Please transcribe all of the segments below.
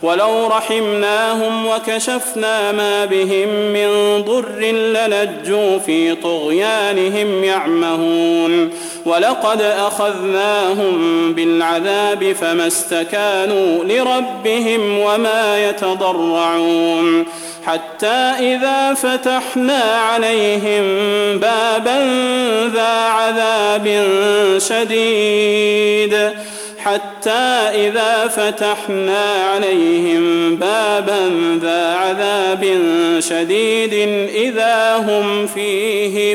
ولو رحمناهم وكشفنا ما بهم من ضر للجوا في طغيانهم يعمهون ولقد أخذناهم بالعذاب فما استكانوا لربهم وما يتضرعون حتى إذا فتحنا عليهم بابا ذا عذاب شديد إذا هم فيه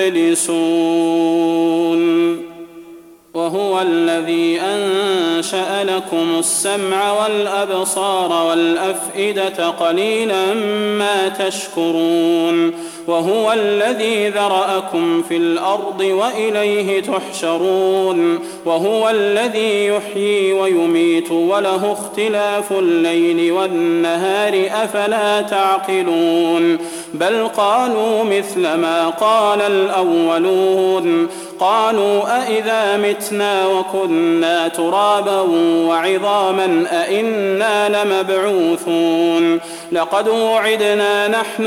مبلسون وهو الذي أنشأ لكم السمع والأبصار والأفئدة قليلا ما تشكرون وهو الذي ذرأكم في الأرض وإليه تحشرون وهو الذي يحيي ويميت وله اختلاف الليل والنهار أفلا تعقلون بل قالوا مثل ما قال الأولون قالوا أئذا متنا وكنا ترابا وعظاما أئنا لمبعوثون لقد وعدنا نحن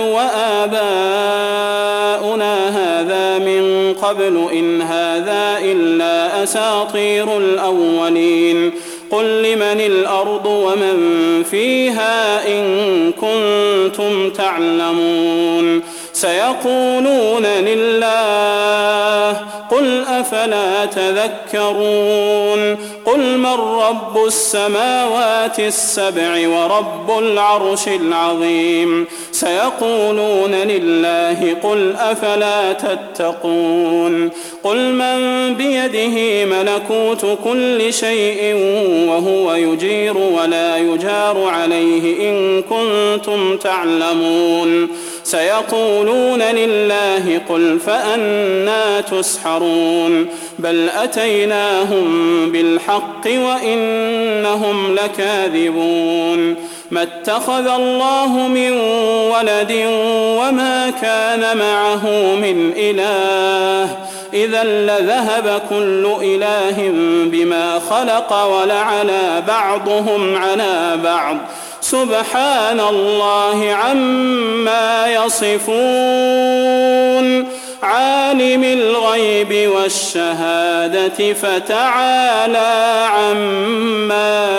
وآباؤنا هذا من قبل إن هذا إلا أساطير الأولين قل لمن الأرض ومن فيها إن كنتم تعلمون سيقولون لله قل أفلا تذكرون قل من رب السماوات السبع ورب العرش العظيم سيقولون لله قل أفلا تتقون قل من بيده ملكوت كل شيء وهو يجير ولا يجار عليه إن كنتم تعلمون سيقولون لله قل فأنى تسحرون بل أتيناهم بالحق وإنهم لكاذبون ما اتخذ الله من ولد وما كان معه من إله إذا لذهب كل إله بما خلق ولعلى بعضهم على بعض سبحان الله عما يصفون عالم الغيب والشهادة فتعالى عما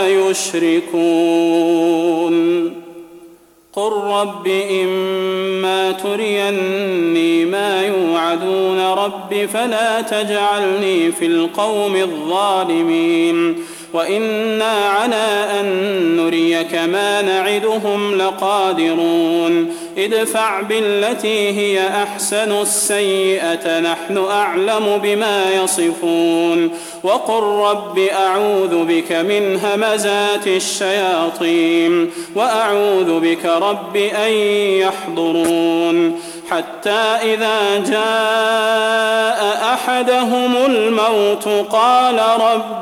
يشركون قل رب إما تريني ما يوعدون رب فلا تجعلني في القوم الظالمين وإنا على أن نريك ما نعدهم لقادرون ادفع بالتي هي أحسن السيئة نحن أعلم بما يصفون وقل رب أعوذ بك من همزات الشياطين وأعوذ بك رب أن يحضرون حتى إذا جاء أحدهم الموت قال رب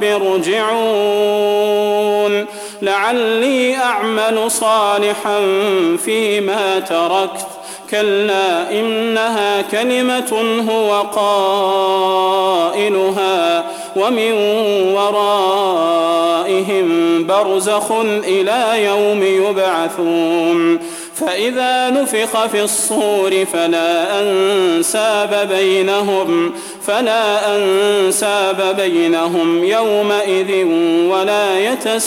ارجعون لعلي أعمل صالحا فيما تركت كلا إنها كلمة هو قائلها ومن ورائهم برزخ إلى يوم يبعثون فإذا نفخ في الصور فلا أنساب بينهم يومئذ ولا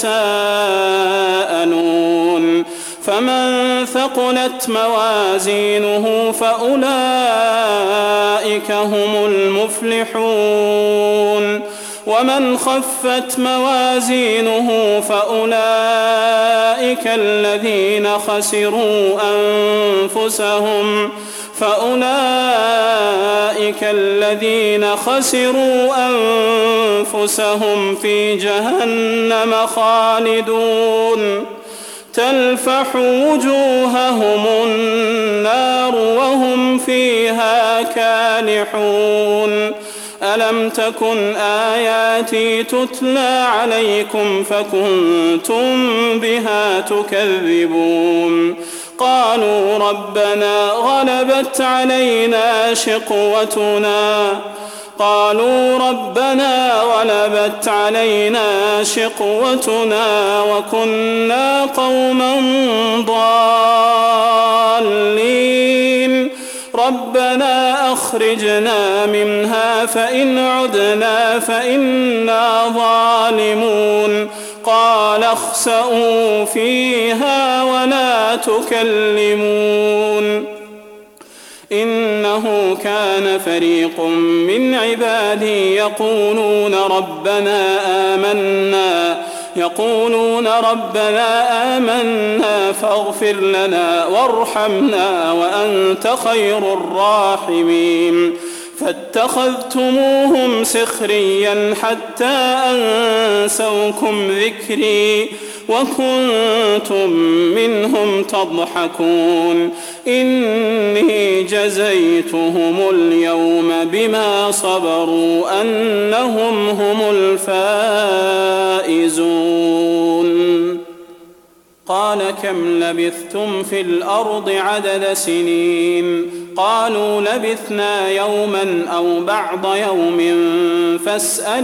يتساءلون فمن ثقلت موازينه فأولئك هم المفلحون ومن خفت موازينه فأولئك الذين خسروا أنفسهم في جهنم خالدون تلفح وجوههم النار وهم فيها كالحون ألم تكن آياتي تتلى عليكم فكنتم بها تكذبون قالوا ربنا غلبت علينا شقوتنا قالوا ربنا غلبت علينا شقوتنا وكنا قوما ضالين ربنا أخرجنا منها فإن عدنا فإنا ظالمون قال اخسئوا فيها ولا تكلمون إنه كان فريق من عبادي يقولون ربنا آمنا فاغفر لنا وارحمنا وأنت خير الراحمين فاتخذتموهم سخريا حتى أنسوكم ذكري وكنتم منهم تضحكون إني جزيتهم اليوم بما صبروا أنهم هم الفائزون قال كم لبثتم في الأرض عدد سنين قالوا لبثنا يوما أو بعض يوم فاسأل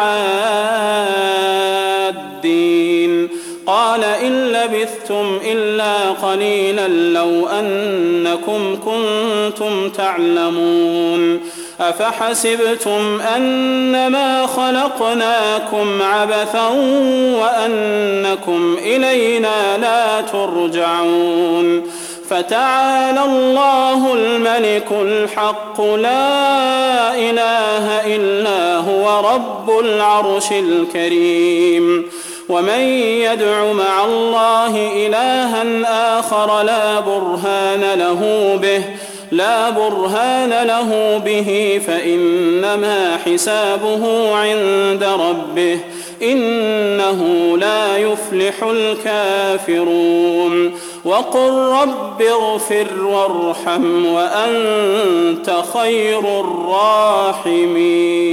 العادين قال إن لبثتم إلا قليلا لو أنكم كنتم تعلمون أفحسبتم أنما خلقناكم عبثا وأنكم إلينا لا ترجعون فتعالى الله الملك الحق لا إله إلا هو رب العرش الكريم ومن يدع مع الله إلها آخر لا برهان له به فإنما حسابه عند ربه إنه لا يفلح الكافرون وقل رب اغفر وارحم وأنت خير الراحمين